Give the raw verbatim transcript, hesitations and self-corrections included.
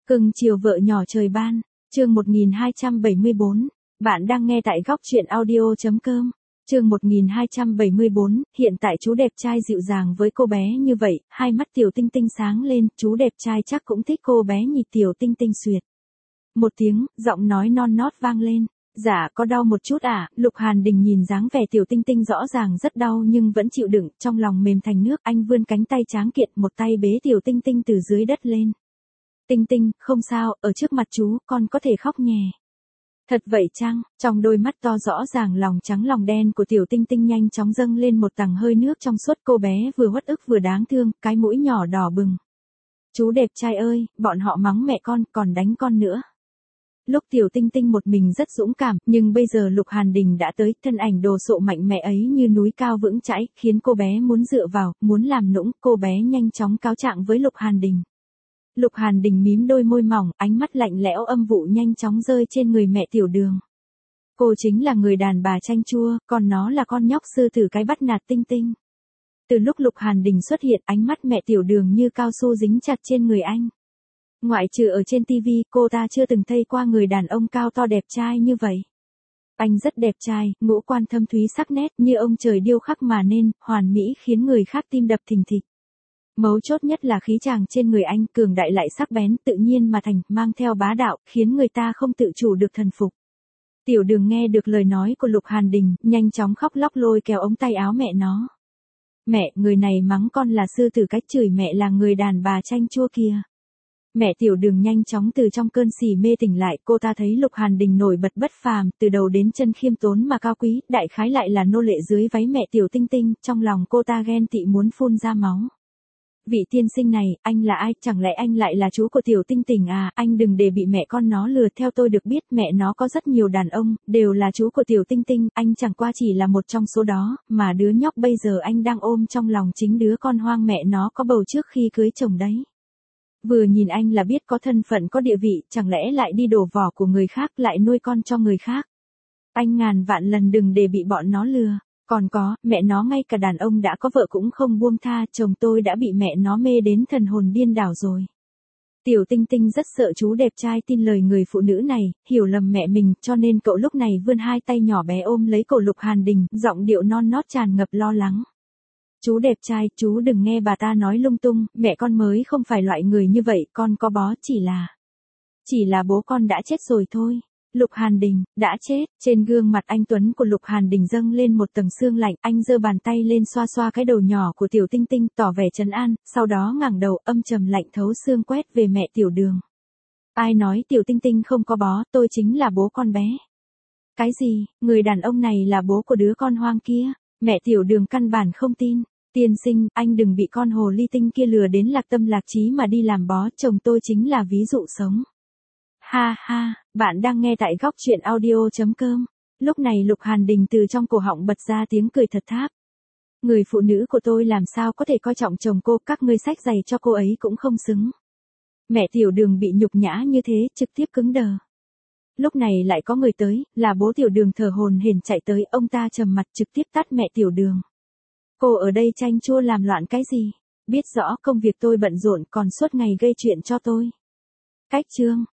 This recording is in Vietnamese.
Cưng chiều vợ nhỏ trời ban, chương một nghìn hai trăm bảy mươi bốn, bạn đang nghe tại góc truyện audio.com. Chương một nghìn hai trăm bảy mươi bốn, hiện tại chú đẹp trai dịu dàng với cô bé như vậy, hai mắt Tiểu Tinh Tinh sáng lên, chú đẹp trai chắc cũng thích cô bé nhỉ. Tiểu Tinh Tinh xuyệt một tiếng, giọng nói non nót vang lên. Dạ có đau một chút à? Lục Hàn Đình nhìn dáng vẻ Tiểu Tinh Tinh rõ ràng rất đau nhưng vẫn chịu đựng, trong lòng mềm thành nước. Anh vươn cánh tay tráng kiện, một tay bế Tiểu Tinh Tinh từ dưới đất lên. Tinh Tinh, không sao, ở trước mặt chú, con có thể khóc nhè. Thật vậy chăng? Trong đôi mắt to rõ ràng lòng trắng lòng đen của Tiểu Tinh Tinh nhanh chóng dâng lên một tầng hơi nước trong suốt. Cô bé vừa uất ức vừa đáng thương, cái mũi nhỏ đỏ bừng. Chú đẹp trai ơi, bọn họ mắng mẹ con, còn đánh con nữa. Lúc Tiểu Tinh Tinh một mình rất dũng cảm, nhưng bây giờ Lục Hàn Đình đã tới, thân ảnh đồ sộ mạnh mẽ ấy như núi cao vững chãi, khiến cô bé muốn dựa vào, muốn làm nũng. Cô bé nhanh chóng cáo trạng với Lục Hàn Đình. Lục Hàn Đình mím đôi môi mỏng, ánh mắt lạnh lẽo âm vụ nhanh chóng rơi trên người mẹ Tiểu Đường. Cô chính là người đàn bà chanh chua, còn nó là con nhóc sư tử cái bắt nạt Tinh Tinh. Từ lúc Lục Hàn Đình xuất hiện, ánh mắt mẹ Tiểu Đường như cao su dính chặt trên người anh. Ngoại trừ ở trên tivi, cô ta chưa từng thấy qua người đàn ông cao to đẹp trai như vậy. Anh rất đẹp trai, ngũ quan thâm thúy sắc nét như ông trời điêu khắc mà nên, hoàn mỹ khiến người khác tim đập thình thịch. Mấu chốt nhất là khí chàng trên người anh cường đại lại sắc bén, tự nhiên mà thành, mang theo bá đạo, khiến người ta không tự chủ được thần phục. Tiểu Đường nghe được lời nói của Lục Hàn Đình, nhanh chóng khóc lóc lôi kéo ống tay áo mẹ nó. Mẹ, người này mắng con là sư tử cách, chửi mẹ là người đàn bà chanh chua kia. Mẹ Tiểu Đường nhanh chóng từ trong cơn xỉ mê tỉnh lại, cô ta thấy Lục Hàn Đình nổi bật bất phàm, từ đầu đến chân khiêm tốn mà cao quý, đại khái lại là nô lệ dưới váy mẹ Tiểu Tinh Tinh, trong lòng cô ta ghen tị muốn phun ra máu. Vị tiên sinh này, anh là ai, chẳng lẽ anh lại là chú của Tiểu Tinh Tinh à? Anh đừng để bị mẹ con nó lừa. Theo tôi được biết mẹ nó có rất nhiều đàn ông, đều là chú của Tiểu Tinh Tinh, anh chẳng qua chỉ là một trong số đó, mà đứa nhóc bây giờ anh đang ôm trong lòng chính đứa con hoang mẹ nó có bầu trước khi cưới chồng đấy. Vừa nhìn anh là biết có thân phận có địa vị, chẳng lẽ lại đi đổ vỏ của người khác, lại nuôi con cho người khác. Anh ngàn vạn lần đừng để bị bọn nó lừa. Còn có, mẹ nó ngay cả đàn ông đã có vợ cũng không buông tha, chồng tôi đã bị mẹ nó mê đến thần hồn điên đảo rồi. Tiểu Tinh Tinh rất sợ chú đẹp trai tin lời người phụ nữ này, hiểu lầm mẹ mình, cho nên cậu lúc này vươn hai tay nhỏ bé ôm lấy cổ Lục Hàn Đình, giọng điệu non nót tràn ngập lo lắng. Chú đẹp trai, chú đừng nghe bà ta nói lung tung, mẹ con mới không phải loại người như vậy, con có bó, chỉ là... Chỉ là bố con đã chết rồi thôi. Lục Hàn Đình, đã chết, trên gương mặt anh tuấn của Lục Hàn Đình dâng lên một tầng sương lạnh, anh giơ bàn tay lên xoa xoa cái đầu nhỏ của Tiểu Tinh Tinh, tỏ vẻ trấn an, sau đó ngẩng đầu, âm trầm lạnh thấu xương quét về mẹ Tiểu Đường. Ai nói Tiểu Tinh Tinh không có bó, tôi chính là bố con bé. Cái gì, người đàn ông này là bố của đứa con hoang kia? Mẹ Tiểu Đường căn bản không tin. Tiên sinh, anh đừng bị con hồ ly tinh kia lừa đến lạc tâm lạc trí mà đi làm bó, chồng tôi chính là ví dụ sống. Ha ha, bạn đang nghe tại góc truyện audio.com. Lúc này Lục Hàn Đình từ trong cổ họng bật ra tiếng cười thật tháp. Người phụ nữ của tôi làm sao có thể coi trọng chồng cô, các ngươi xách giày cho cô ấy cũng không xứng. Mẹ Tiểu Đường bị nhục nhã như thế, trực tiếp cứng đờ. Lúc này lại có người tới, là bố Tiểu Đường thở hổn hển chạy tới, ông ta trầm mặt trực tiếp tát mẹ Tiểu Đường. Cô ở đây chanh chua làm loạn cái gì? Biết rõ công việc tôi bận rộn còn suốt ngày gây chuyện cho tôi. Cách chương.